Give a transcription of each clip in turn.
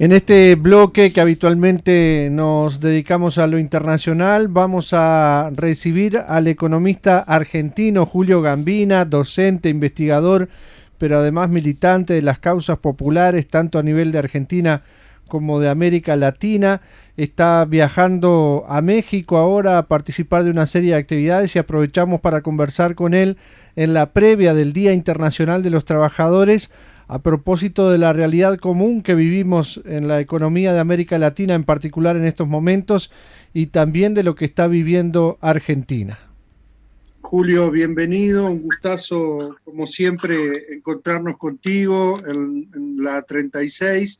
En este bloque que habitualmente nos dedicamos a lo internacional, vamos a recibir al economista argentino Julio Gambina, docente, investigador, pero además militante de las causas populares, tanto a nivel de Argentina como de América Latina. Está viajando a México ahora a participar de una serie de actividades y aprovechamos para conversar con él en la previa del Día Internacional de los Trabajadores, a propósito de la realidad común que vivimos en la economía de América Latina, en particular en estos momentos, y también de lo que está viviendo Argentina. Julio, bienvenido, un gustazo, como siempre, encontrarnos contigo en la 36.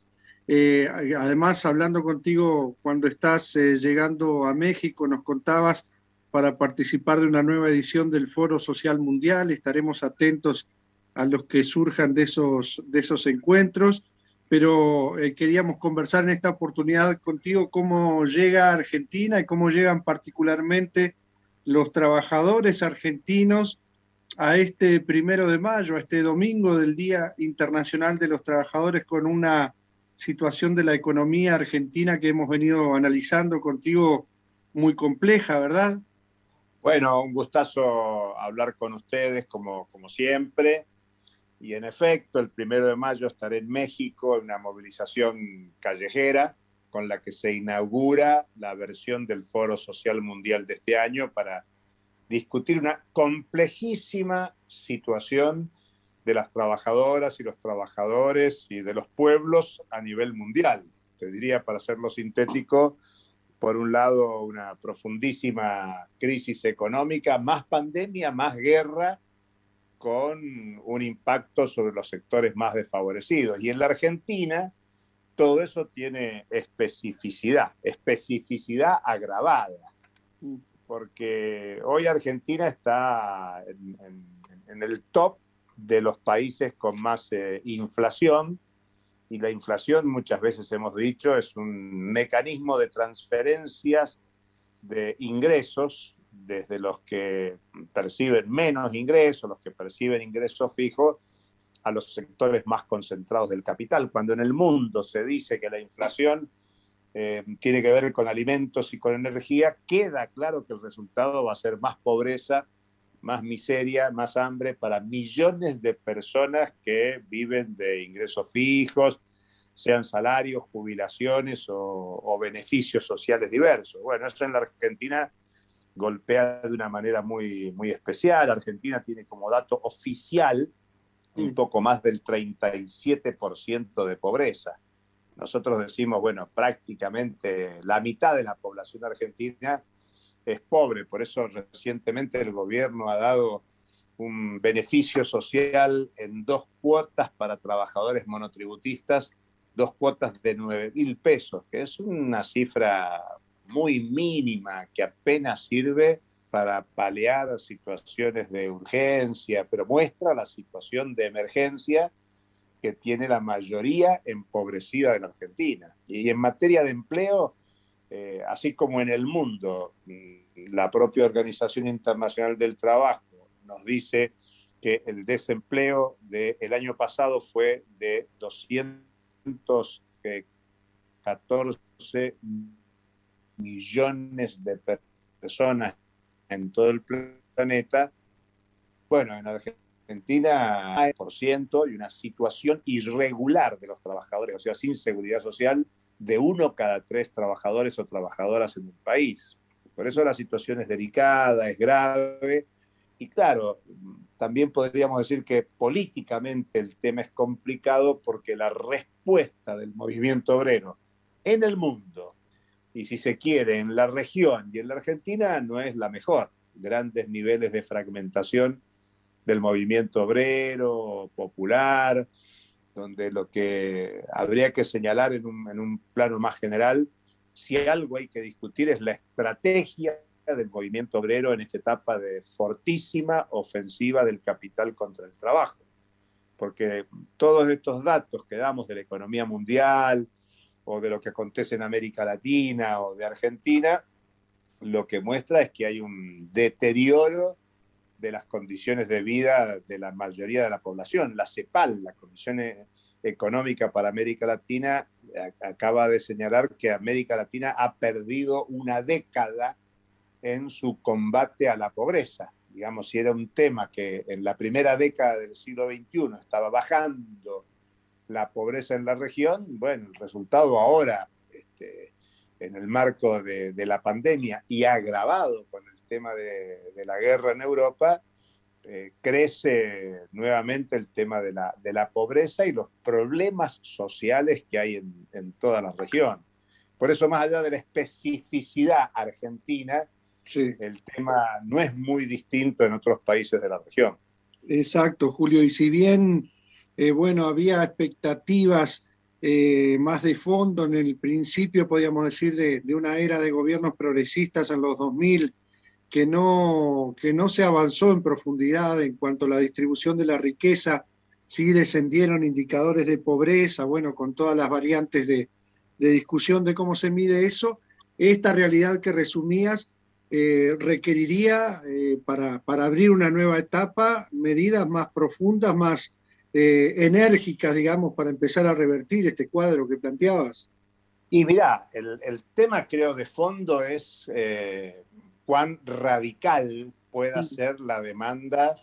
Además, hablando contigo cuando estás llegando a México, nos contabas para participar de una nueva edición del Foro Social Mundial. Estaremos atentos a los que surjan de esos encuentros, pero queríamos conversar en esta oportunidad contigo cómo llega Argentina y cómo llegan particularmente los trabajadores argentinos a este 1 de mayo, a este domingo del Día Internacional de los Trabajadores, con una situación de la economía argentina que hemos venido analizando contigo muy compleja, ¿verdad? Bueno, un gustazo hablar con ustedes como siempre. Y en efecto, el 1 de mayo estaré en México en una movilización callejera con la que se inaugura la versión del Foro Social Mundial de este año para discutir una complejísima situación de las trabajadoras y los trabajadores y de los pueblos a nivel mundial. Te diría, para hacerlo sintético, por un lado, una profundísima crisis económica, más pandemia, más guerra, con un impacto sobre los sectores más desfavorecidos. Y en la Argentina todo eso tiene especificidad agravada, porque hoy Argentina está en el top de los países con más inflación, y la inflación, muchas veces hemos dicho, es un mecanismo de transferencias de ingresos desde los que perciben menos ingresos, los que perciben ingresos fijos, a los sectores más concentrados del capital. Cuando en el mundo se dice que la inflación tiene que ver con alimentos y con energía, queda claro que el resultado va a ser más pobreza, más miseria, más hambre para millones de personas que viven de ingresos fijos, sean salarios, jubilaciones o beneficios sociales diversos. Bueno, eso en la Argentina golpea de una manera muy, muy especial. Argentina tiene como dato oficial un poco más del 37% de pobreza. Nosotros decimos, bueno, prácticamente la mitad de la población argentina es pobre, por eso recientemente el gobierno ha dado un beneficio social en 2 cuotas para trabajadores monotributistas, 2 cuotas de 9.000 pesos, que es una cifra muy mínima que apenas sirve para paliar situaciones de urgencia, pero muestra la situación de emergencia que tiene la mayoría empobrecida de la Argentina. Y en materia de empleo, así como en el mundo, la propia Organización Internacional del Trabajo nos dice que el desempleo del año pasado fue de 214 millones de personas en todo el planeta. Bueno, en Argentina hay por ciento y una situación irregular de los trabajadores, o sea, sin seguridad social, de 1 cada 3 trabajadores o trabajadoras en el país. Por eso la situación es delicada, es grave, y claro, también podríamos decir que políticamente el tema es complicado porque la respuesta del movimiento obrero en el mundo, y si se quiere, en la región y en la Argentina, no es la mejor. Grandes niveles de fragmentación del movimiento obrero, popular, donde lo que habría que señalar en un plano más general, si algo hay que discutir es la estrategia del movimiento obrero en esta etapa de fortísima ofensiva del capital contra el trabajo. Porque todos estos datos que damos de la economía mundial o de lo que acontece en América Latina o de Argentina, lo que muestra es que hay un deterioro de las condiciones de vida de la mayoría de la población. La CEPAL, la Comisión Económica para América Latina, acaba de señalar que América Latina ha perdido una década en su combate a la pobreza. Digamos, si era un tema que en la primera década del siglo XXI estaba bajando la pobreza en la región, bueno, el resultado ahora, en el marco de la pandemia y agravado con el tema de la guerra en Europa, crece nuevamente el tema de la pobreza y los problemas sociales que hay en toda la región. Por eso, más allá de la especificidad argentina, Sí. el tema no es muy distinto en otros países de la región. Exacto, Julio. Y si bien, bueno, había expectativas más de fondo en el principio, podríamos decir, de una era de gobiernos progresistas en los 2000, que no se avanzó en profundidad en cuanto a la distribución de la riqueza, sí descendieron indicadores de pobreza, bueno, con todas las variantes de discusión de cómo se mide eso. Esta realidad que resumías requeriría, para abrir una nueva etapa, medidas más profundas, más enérgicas, digamos, para empezar a revertir este cuadro que planteabas. Y mirá, el tema creo de fondo es cuán radical pueda ser la demanda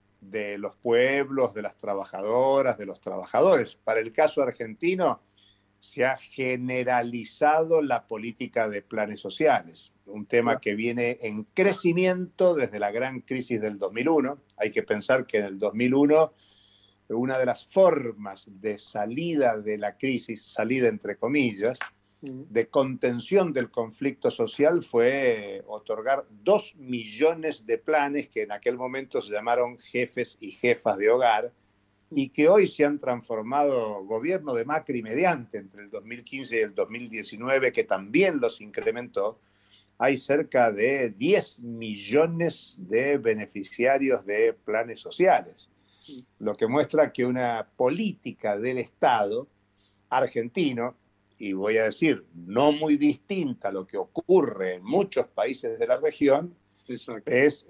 de los pueblos, de las trabajadoras, de los trabajadores. Para el caso argentino, se ha generalizado la política de planes sociales, un tema que viene en crecimiento desde la gran crisis del 2001. Hay que pensar que en el 2001 una de las formas de salida de la crisis, salida entre comillas, de contención del conflicto social fue otorgar 2 millones de planes que en aquel momento se llamaron jefes y jefas de hogar, y que hoy se han transformado, gobierno de Macri mediante, entre el 2015 y el 2019, que también los incrementó. Hay cerca de 10 millones de beneficiarios de planes sociales, lo que muestra que una política del Estado argentino, y voy a decir, no muy distinta a lo que ocurre en muchos países de la región, Exacto, es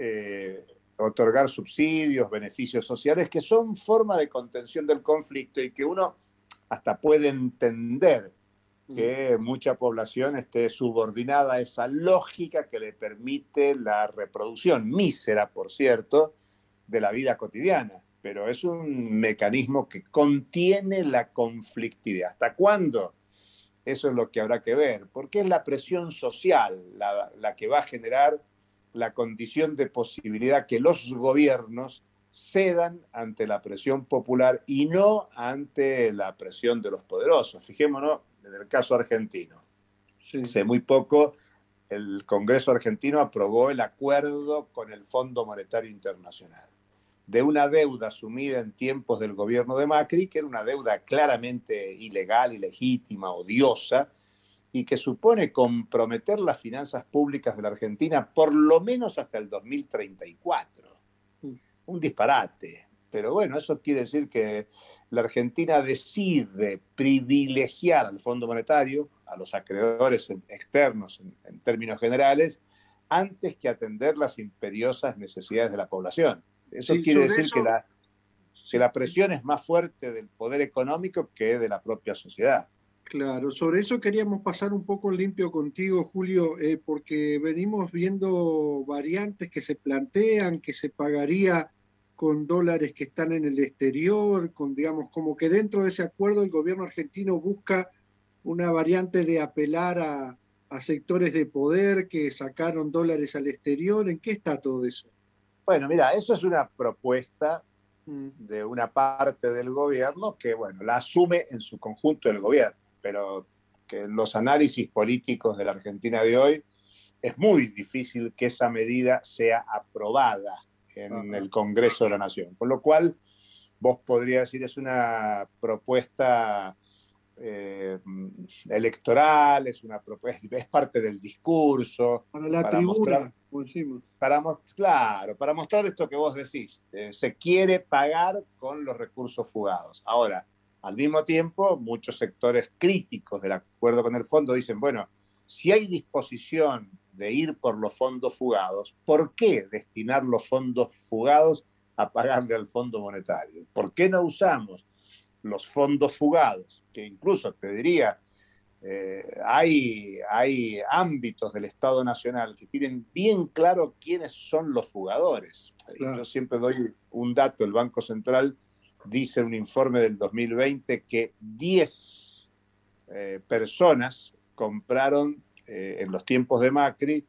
otorgar subsidios, beneficios sociales, que son forma de contención del conflicto y que uno hasta puede entender que mucha población esté subordinada a esa lógica que le permite la reproducción, mísera, por cierto, de la vida cotidiana. Pero es un mecanismo que contiene la conflictividad. ¿Hasta cuándo? Eso es lo que habrá que ver, porque es la presión social la que va a generar la condición de posibilidad que los gobiernos cedan ante la presión popular y no ante la presión de los poderosos. Fijémonos en el caso argentino. sí. Hace muy poco el Congreso argentino aprobó el acuerdo con el Fondo Monetario Internacional de una deuda asumida en tiempos del gobierno de Macri, que era una deuda claramente ilegal, ilegítima, odiosa, y que supone comprometer las finanzas públicas de la Argentina por lo menos hasta el 2034. Un disparate. Pero bueno, eso quiere decir que la Argentina decide privilegiar al Fondo Monetario, a los acreedores externos en términos generales, antes que atender las imperiosas necesidades de la población. Eso Sí, quiere sobre decir eso, que la presión es más fuerte del poder económico que de la propia sociedad. claro, sobre eso queríamos pasar un poco limpio contigo, Julio, porque venimos viendo variantes que se plantean, que se pagaría con dólares que están en el exterior, con, digamos, como que dentro de ese acuerdo el gobierno argentino busca una variante de apelar a sectores de poder que sacaron dólares al exterior. ¿En qué está todo eso? Bueno, mira, eso es una propuesta de una parte del gobierno que, bueno, la asume en su conjunto el gobierno, pero que en los análisis políticos de la Argentina de hoy es muy difícil que esa medida sea aprobada en el Congreso de la Nación. Con lo cual, vos podrías decir, es una propuesta electoral, es parte del discurso, Para la para mostrar, tribuna, como decimos. claro, para mostrar esto que vos decís. Se quiere pagar con los recursos fugados. Ahora, al mismo tiempo, muchos sectores críticos del acuerdo con el fondo dicen, bueno, si hay disposición de ir por los fondos fugados, ¿por qué destinar los fondos fugados a pagarle al Fondo Monetario? ¿Por qué no usamos los fondos fugados, que incluso te diría, Hay ámbitos del Estado Nacional que tienen bien claro quiénes son los fugadores. Claro. Yo siempre doy un dato, el Banco Central dice en un informe del 2020 que 10 personas compraron en los tiempos de Macri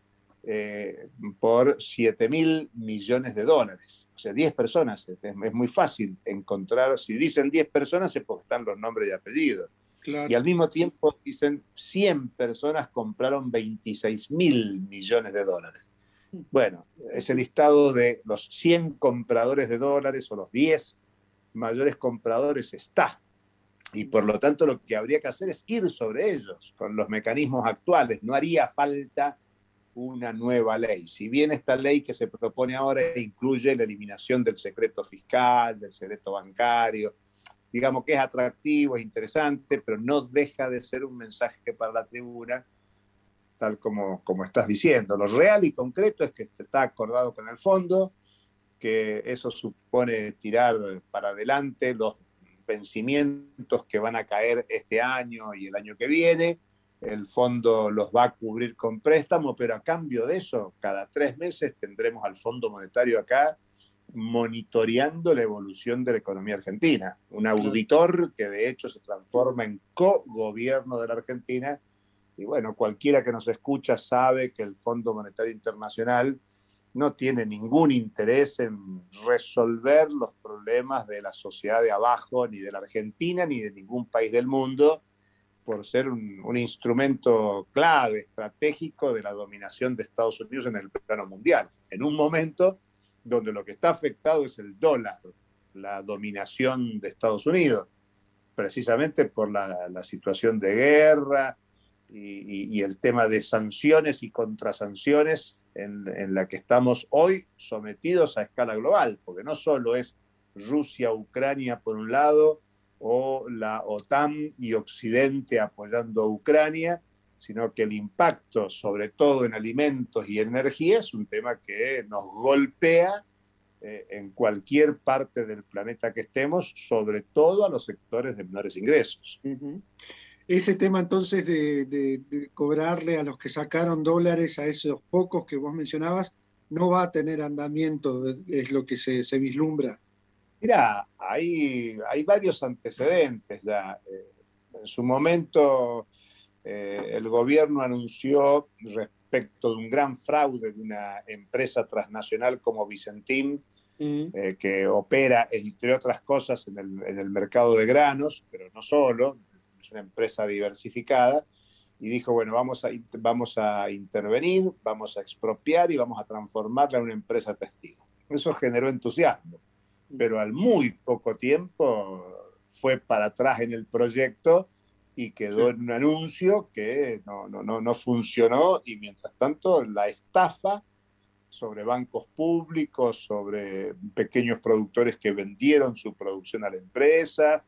por 7.000 millones de dólares. O sea, 10 personas. Es muy fácil encontrar, si dicen 10 personas es porque están los nombres y apellidos. Claro. Y al mismo tiempo dicen 100 personas compraron 26.000 millones de dólares. Bueno, ese listado de los 100 compradores de dólares o los 10 mayores compradores está. Y por lo tanto lo que habría que hacer es ir sobre ellos con los mecanismos actuales. No haría falta una nueva ley. Si bien esta ley que se propone ahora incluye la eliminación del secreto fiscal, del secreto bancario, digamos que es atractivo, es interesante, pero no deja de ser un mensaje para la tribuna, tal como estás diciendo. Lo real y concreto es que está acordado con el fondo, que eso supone tirar para adelante los vencimientos que van a caer este año y el año que viene. El fondo los va a cubrir con préstamo, pero a cambio de eso, cada 3 meses tendremos al Fondo Monetario acá monitoreando la evolución de la economía argentina. Un auditor que de hecho se transforma en co-gobierno de la Argentina. Y bueno, cualquiera que nos escucha sabe que el Fondo Monetario Internacional no tiene ningún interés en resolver los problemas de la sociedad de abajo, ni de la Argentina, ni de ningún país del mundo, por ser un instrumento clave, estratégico de la dominación de Estados Unidos en el plano mundial. En un momento donde lo que está afectado es el dólar, la dominación de Estados Unidos, precisamente por la situación de guerra y el tema de sanciones y contrasanciones en la que estamos hoy sometidos a escala global, porque no solo es Rusia, Ucrania por un lado, o la OTAN y Occidente apoyando a Ucrania, sino que el impacto, sobre todo en alimentos y energía, es un tema que nos golpea en cualquier parte del planeta que estemos, sobre todo a los sectores de menores ingresos. Uh-huh. Ese tema entonces de cobrarle a los que sacaron dólares, a esos pocos que vos mencionabas, no va a tener andamiento, es lo que se vislumbra. Mirá, hay varios antecedentes ya. En su momento el gobierno anunció respecto de un gran fraude de una empresa transnacional como Vicentín, que opera, entre otras cosas, en el mercado de granos, pero no solo, es una empresa diversificada, y dijo, bueno, vamos a intervenir, vamos a expropiar y vamos a transformarla en una empresa testigo. Eso generó entusiasmo, pero al muy poco tiempo fue para atrás en el proyecto y quedó en un anuncio que no funcionó, y mientras tanto la estafa sobre bancos públicos, sobre pequeños productores que vendieron su producción a la empresa,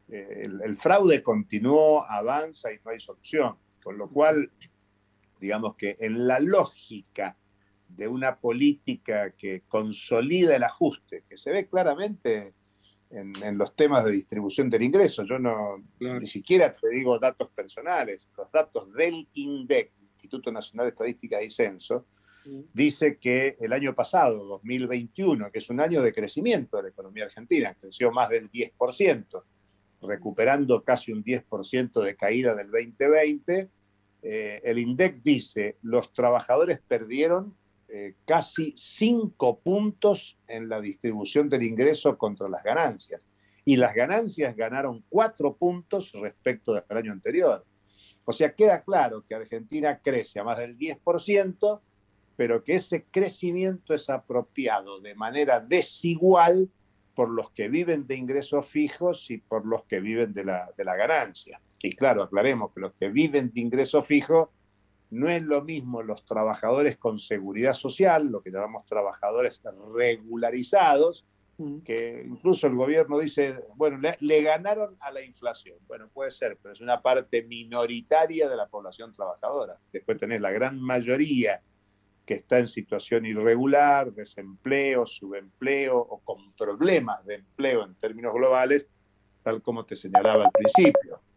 el fraude continuó, avanza y no hay solución, con lo cual digamos que en la lógica de una política que consolida el ajuste, que se ve claramente en los temas de distribución del ingreso. Yo ni siquiera te digo datos personales, los datos del INDEC, Instituto Nacional de Estadística y Censo, dice que el año pasado, 2021, que es un año de crecimiento de la economía argentina, creció más del 10%, recuperando casi un 10% de caída del 2020, el INDEC dice, los trabajadores perdieron casi 5 puntos en la distribución del ingreso contra las ganancias. Y las ganancias ganaron 4 puntos respecto del año anterior. O sea, queda claro que Argentina crece a más del 10%, pero que ese crecimiento es apropiado de manera desigual por los que viven de ingresos fijos y por los que viven de la ganancia. Y claro, aclaremos que los que viven de ingresos fijos no es lo mismo los trabajadores con seguridad social, lo que llamamos trabajadores regularizados, que incluso el gobierno dice, bueno, le ganaron a la inflación. Bueno, puede ser, pero es una parte minoritaria de la población trabajadora. Después tenés la gran mayoría que está en situación irregular, desempleo, subempleo o con problemas de empleo en términos globales, tal como te señalaba al principio.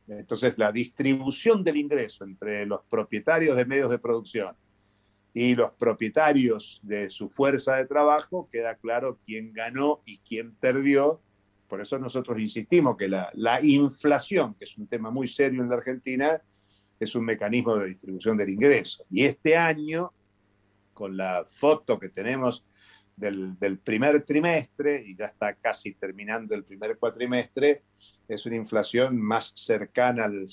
Entonces, la distribución del ingreso entre los propietarios de medios de producción y los propietarios de su fuerza de trabajo, queda claro quién ganó y quién perdió. Por eso nosotros insistimos que la inflación, que es un tema muy serio en la Argentina, es un mecanismo de distribución del ingreso. Y este año, con la foto que tenemos del primer trimestre, y ya está casi terminando el primer cuatrimestre, es una inflación más cercana al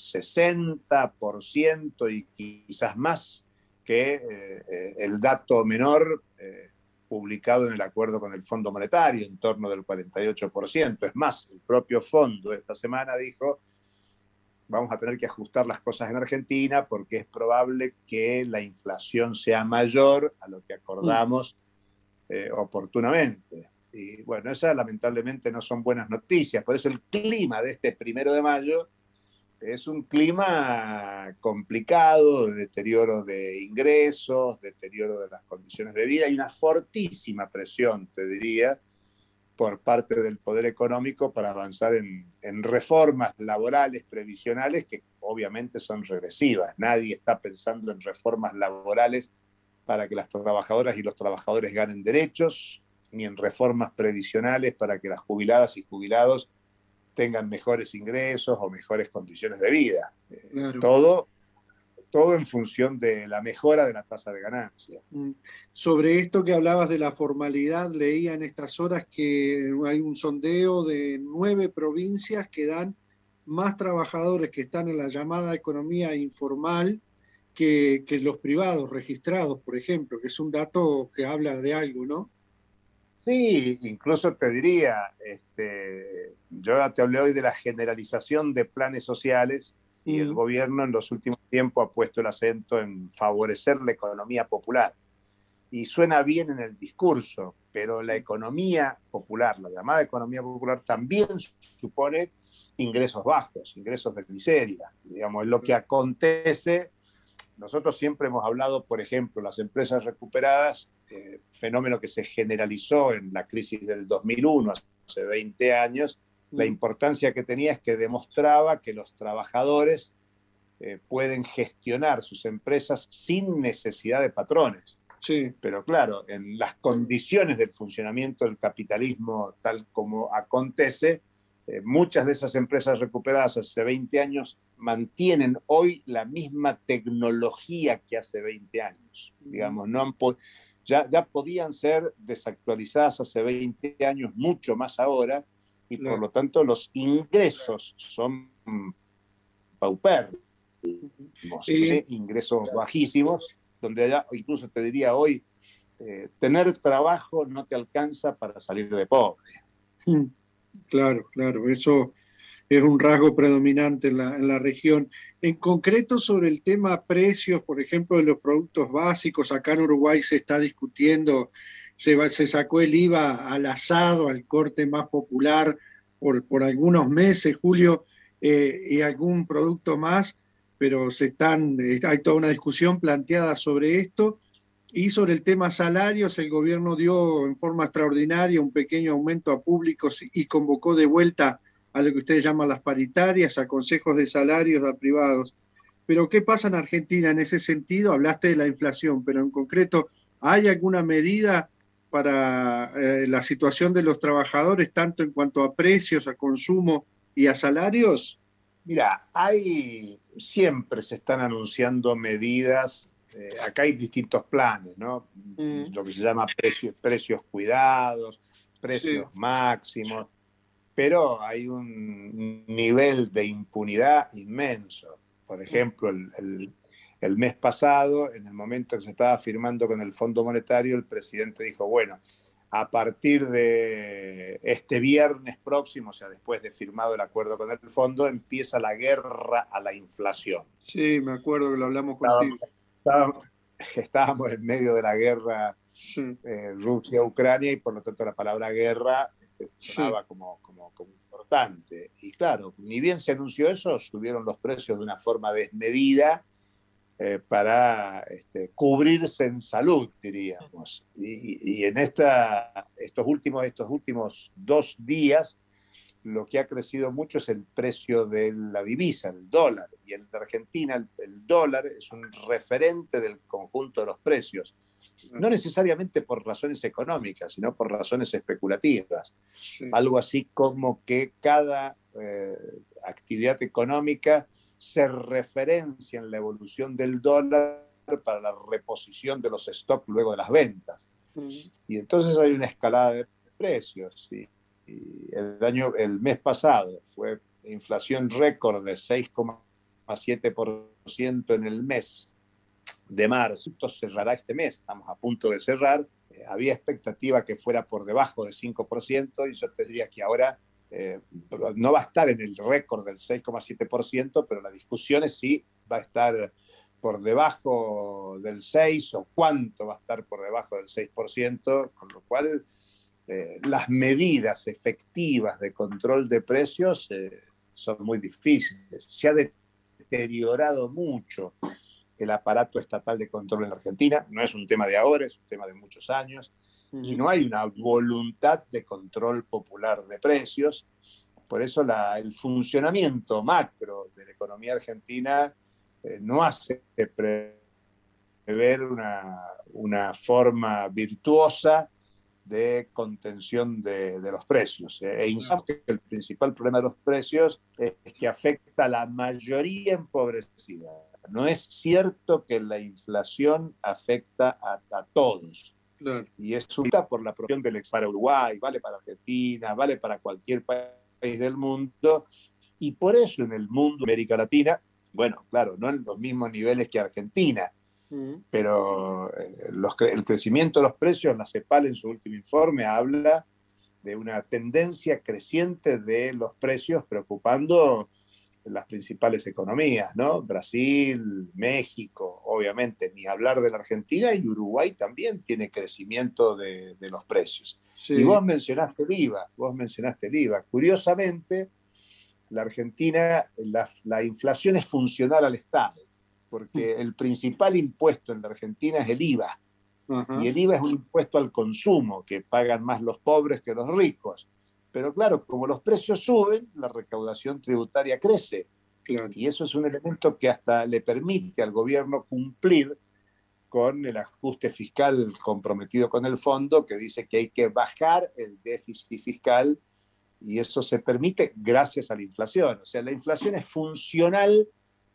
60% y quizás más que el dato menor publicado en el acuerdo con el Fondo Monetario, en torno del 48%. Es más, el propio fondo esta semana dijo: vamos a tener que ajustar las cosas en Argentina porque es probable que la inflación sea mayor a lo que acordamos oportunamente. Y bueno, esas lamentablemente no son buenas noticias. Por eso el clima de este 1 de mayo es un clima complicado, de deterioro de ingresos, deterioro de las condiciones de vida y una fortísima presión, te diría, por parte del poder económico para avanzar en reformas laborales previsionales que obviamente son regresivas. Nadie está pensando en reformas laborales para que las trabajadoras y los trabajadores ganen derechos, ni en reformas previsionales para que las jubiladas y jubilados tengan mejores ingresos o mejores condiciones de vida. Claro. Todo en función de la mejora de la tasa de ganancia. Sobre esto que hablabas de la formalidad, leía en estas horas que hay un sondeo de 9 provincias que dan más trabajadores que están en la llamada economía informal que los privados registrados, por ejemplo, que es un dato que habla de algo, ¿no? Sí, incluso te diría, yo te hablé hoy de la generalización de planes sociales y el gobierno en los últimos tiempos ha puesto el acento en favorecer la economía popular. Y suena bien en el discurso, pero la economía popular, la llamada economía popular, también supone ingresos bajos, ingresos de miseria. Digamos, es lo que acontece. Nosotros siempre hemos hablado, por ejemplo, las empresas recuperadas, fenómeno que se generalizó en la crisis del 2001, hace 20 años. La importancia que tenía es que demostraba que los trabajadores pueden gestionar sus empresas sin necesidad de patrones. Sí. Pero claro, en las condiciones del funcionamiento del capitalismo tal como acontece, muchas de esas empresas recuperadas hace 20 años mantienen hoy la misma tecnología que hace 20 años. Digamos, ya podían ser desactualizadas hace 20 años, mucho más ahora, y por lo tanto los ingresos son paupérrimos, ingresos bajísimos, donde allá, incluso te diría hoy, tener trabajo no te alcanza para salir de pobre. Claro, eso es un rasgo predominante en la región. En concreto, sobre el tema precios, por ejemplo, de los productos básicos, acá en Uruguay se está discutiendo, se sacó el IVA al asado, al corte más popular por algunos meses, Julio, y algún producto más, pero hay toda una discusión planteada sobre esto. Y sobre el tema salarios, el gobierno dio en forma extraordinaria un pequeño aumento a públicos y convocó de vuelta a lo que ustedes llaman las paritarias, a consejos de salarios a privados. Pero ¿qué pasa en Argentina en ese sentido? Hablaste de la inflación, pero en concreto, ¿hay alguna medida para la situación de los trabajadores, tanto en cuanto a precios, a consumo y a salarios? Mira, siempre se están anunciando medidas. Acá hay distintos planes, ¿no? Lo que se llama precios cuidados, precios máximos, pero hay un nivel de impunidad inmenso. Por ejemplo, el mes pasado, en el momento que se estaba firmando con el Fondo Monetario, el presidente dijo, bueno, a partir de este viernes próximo, o sea, después de firmado el acuerdo con el fondo, empieza la guerra a la inflación. Sí, me acuerdo que lo hablamos contigo. Estábamos en medio de la guerra Rusia-Ucrania y por lo tanto la palabra guerra sonaba como importante. Y claro, ni bien se anunció eso, subieron los precios de una forma desmedida para cubrirse en salud, diríamos. Y en estos últimos 2 días lo que ha crecido mucho es el precio de la divisa, el dólar. Y en Argentina el dólar es un referente del conjunto de los precios. No necesariamente por razones económicas, sino por razones especulativas. Sí. Algo así como que cada actividad económica se referencia en la evolución del dólar para la reposición de los stocks luego de las ventas. Y entonces hay una escalada de precios. Y el mes pasado fue inflación récord de 6,7% en el mes de marzo. Esto cerrará este mes, estamos a punto de cerrar. Había expectativa que fuera por debajo del 5%, y yo te diría que ahora no va a estar en el récord del 6,7%, pero la discusión es si va a estar por debajo del 6% o cuánto va a estar por debajo del 6%, con lo cual las medidas efectivas de control de precios son muy difíciles. Se ha deteriorado mucho el aparato estatal de control en la Argentina. No es un tema de ahora, es un tema de muchos años. Y no hay una voluntad de control popular de precios. Por eso el funcionamiento macro de la economía argentina no hace prever una forma virtuosa de contención de los precios. E insistimos que el principal problema de los precios es que afecta a la mayoría empobrecida. No es cierto que la inflación afecta a todos. Claro. Y es por la producción del para Uruguay, vale para Argentina, vale para cualquier país del mundo. Y por eso en el mundo de América Latina, bueno, claro, no en los mismos niveles que Argentina, pero el crecimiento de los precios, la CEPAL en su último informe habla de una tendencia creciente de los precios preocupando las principales economías, ¿no? Brasil, México, obviamente, ni hablar de la Argentina, y Uruguay también tiene crecimiento de los precios. Sí. Y vos mencionaste el IVA. Curiosamente, la Argentina, la inflación es funcional al Estado, porque el principal impuesto en la Argentina es el IVA. Uh-huh. Y el IVA es un impuesto al consumo, que pagan más los pobres que los ricos. Pero claro, como los precios suben, la recaudación tributaria crece. Claro. Y eso es un elemento que hasta le permite al gobierno cumplir con el ajuste fiscal comprometido con el fondo, que dice que hay que bajar el déficit fiscal, y eso se permite gracias a la inflación. O sea, la inflación es funcional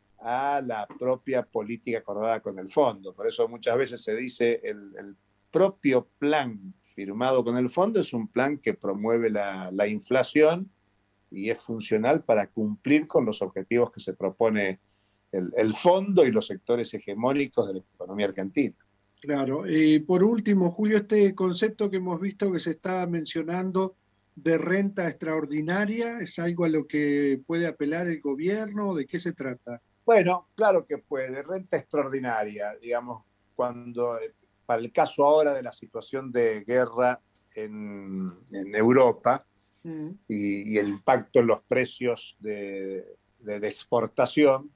a la propia política acordada con el fondo. Por eso muchas veces se dice el propio plan firmado con el fondo es un plan que promueve la inflación y es funcional para cumplir con los objetivos que se propone el fondo y los sectores hegemónicos de la economía argentina. Claro. Por último, Julio, este concepto que hemos visto que se está mencionando de renta extraordinaria, ¿es algo a lo que puede apelar el gobierno? ¿De qué se trata? Bueno, claro que puede. Renta extraordinaria, digamos, cuando... Para el caso ahora de la situación de guerra en Europa y el impacto en los precios de exportación,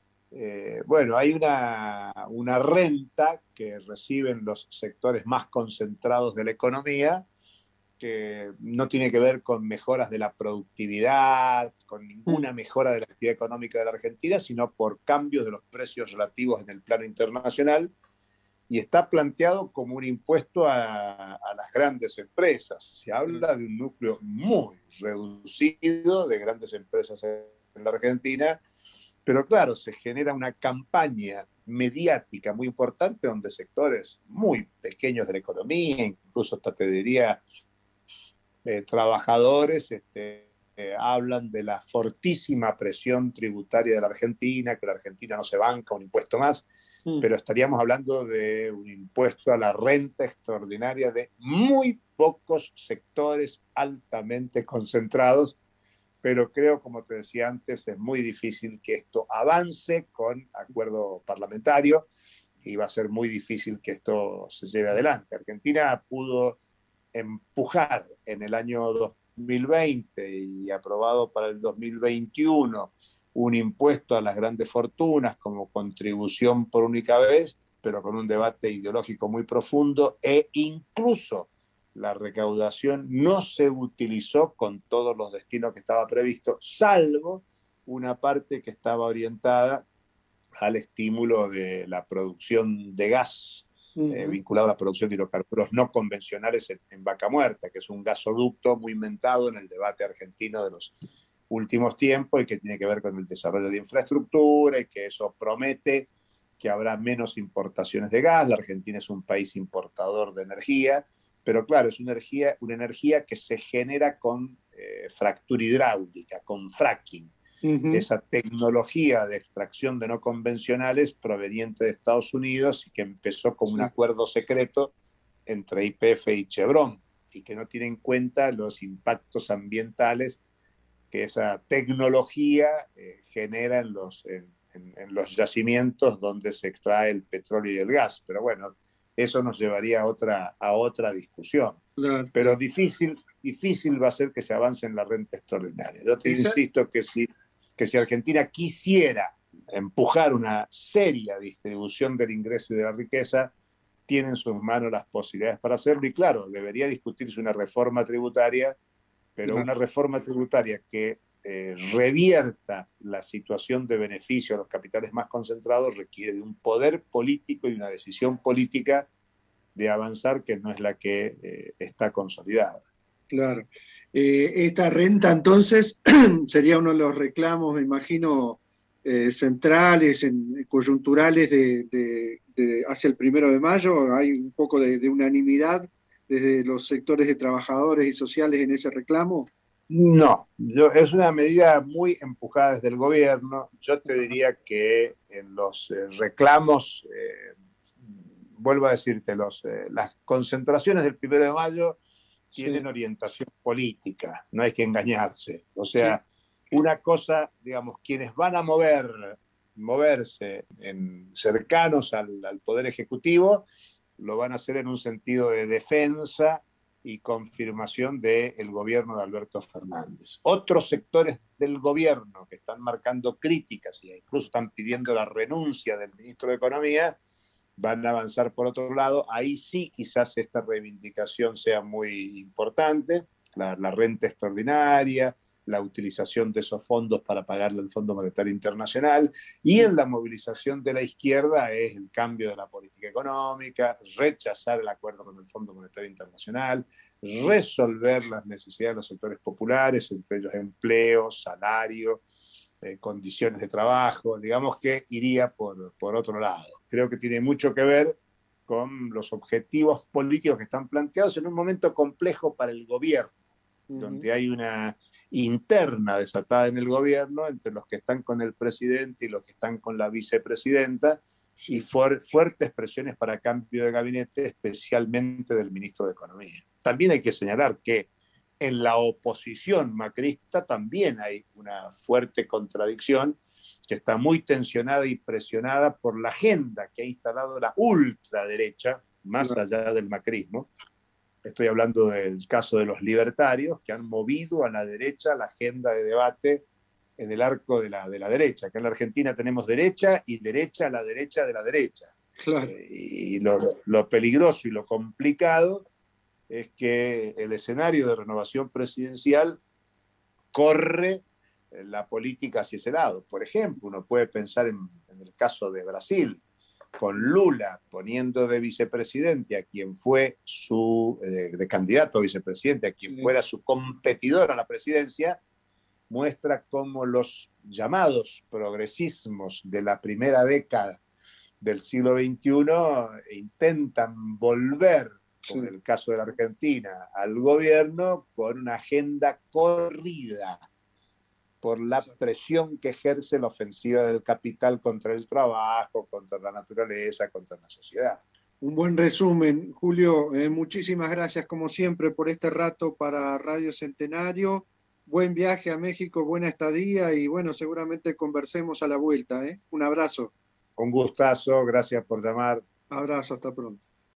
bueno, hay una renta que reciben los sectores más concentrados de la economía, que no tiene que ver con mejoras de la productividad, con ninguna mejora de la actividad económica de la Argentina, sino por cambios de los precios relativos en el plano internacional. Y está planteado como un impuesto a las grandes empresas. Se habla de un núcleo muy reducido de grandes empresas en la Argentina, pero claro, se genera una campaña mediática muy importante donde sectores muy pequeños de la economía, incluso hasta te diría trabajadores, hablan de la fortísima presión tributaria de la Argentina, que la Argentina no se banca un impuesto más, pero estaríamos hablando de un impuesto a la renta extraordinaria de muy pocos sectores altamente concentrados, pero creo, como te decía antes, es muy difícil que esto avance con acuerdo parlamentario y va a ser muy difícil que esto se lleve adelante. Argentina pudo empujar en el año 2020 y aprobado para el 2021 un impuesto a las grandes fortunas como contribución por única vez, pero con un debate ideológico muy profundo, e incluso la recaudación no se utilizó con todos los destinos que estaba previsto, salvo una parte que estaba orientada al estímulo de la producción de gas, vinculado a la producción de hidrocarburos no convencionales en Vaca Muerta, que es un gasoducto muy inventado en el debate argentino de los últimos tiempos y que tiene que ver con el desarrollo de infraestructura y que eso promete que habrá menos importaciones de gas. La Argentina es un país importador de energía, pero claro, es una energía que se genera con fractura hidráulica, con fracking. Esa tecnología de extracción de no convencionales proveniente de Estados Unidos y que empezó como un acuerdo secreto entre YPF y Chevron y que no tiene en cuenta los impactos ambientales que esa tecnología genera en los yacimientos donde se extrae el petróleo y el gas. Pero bueno, eso nos llevaría a otra discusión. Claro. Pero difícil va a ser que se avance en la renta extraordinaria. Yo te insisto que si Argentina quisiera empujar una seria distribución del ingreso y de la riqueza, tiene en sus manos las posibilidades para hacerlo. Y claro, debería discutirse una reforma tributaria, pero una reforma tributaria que revierta la situación de beneficio a los capitales más concentrados requiere de un poder político y una decisión política de avanzar que no es la que está consolidada. Claro. Esta renta entonces sería uno de los reclamos, me imagino, centrales, coyunturales hacia el 1 de mayo. Hay un poco de unanimidad desde los sectores de trabajadores y sociales en ese reclamo. No, es una medida muy empujada desde el gobierno. Yo te diría que en los reclamos, vuelvo a decirte, las concentraciones del 1 de mayo tienen orientación política, no hay que engañarse. O sea, una cosa, digamos, quienes van a moverse cercanos al Poder Ejecutivo, lo van a hacer en un sentido de defensa y confirmación del gobierno de Alberto Fernández. Otros sectores del gobierno que están marcando críticas e incluso están pidiendo la renuncia del ministro de Economía, van a avanzar por otro lado. Ahí sí quizás esta reivindicación sea muy importante, la renta extraordinaria, la utilización de esos fondos para pagarle al Fondo Monetario Internacional, y en la movilización de la izquierda es el cambio de la política económica, rechazar el acuerdo con el Fondo Monetario Internacional, resolver las necesidades de los sectores populares, entre ellos empleo, salario, condiciones de trabajo. Digamos que iría por otro lado. Creo que tiene mucho que ver con los objetivos políticos que están planteados en un momento complejo para el gobierno, donde hay una interna desatada en el gobierno entre los que están con el presidente y los que están con la vicepresidenta, y fuertes presiones para cambio de gabinete, especialmente del ministro de Economía. También hay que señalar que en la oposición macrista también hay una fuerte contradicción que está muy tensionada y presionada por la agenda que ha instalado la ultraderecha, más allá del macrismo. Estoy hablando del caso de los libertarios, que han movido a la derecha la agenda de debate en el arco de la derecha. Acá en la Argentina tenemos derecha y derecha a la derecha de la derecha. Claro. Y lo peligroso y lo complicado es que el escenario de renovación presidencial corre la política hacia ese lado. Por ejemplo, uno puede pensar en el caso de Brasil, con Lula poniendo de vicepresidente a quien fue de candidato a vicepresidente, a quien fuera su competidor a la presidencia, muestra cómo los llamados progresismos de la primera década del siglo XXI intentan volver, como en el caso de la Argentina, al gobierno con una agenda corrida por la presión que ejerce la ofensiva del capital contra el trabajo, contra la naturaleza, contra la sociedad. Un buen resumen, Julio. Muchísimas gracias, como siempre, por este rato para Radio Centenario. Buen viaje a México, buena estadía y, bueno, seguramente conversemos a la vuelta. Un abrazo. Un gustazo, gracias por llamar. Abrazo, hasta pronto.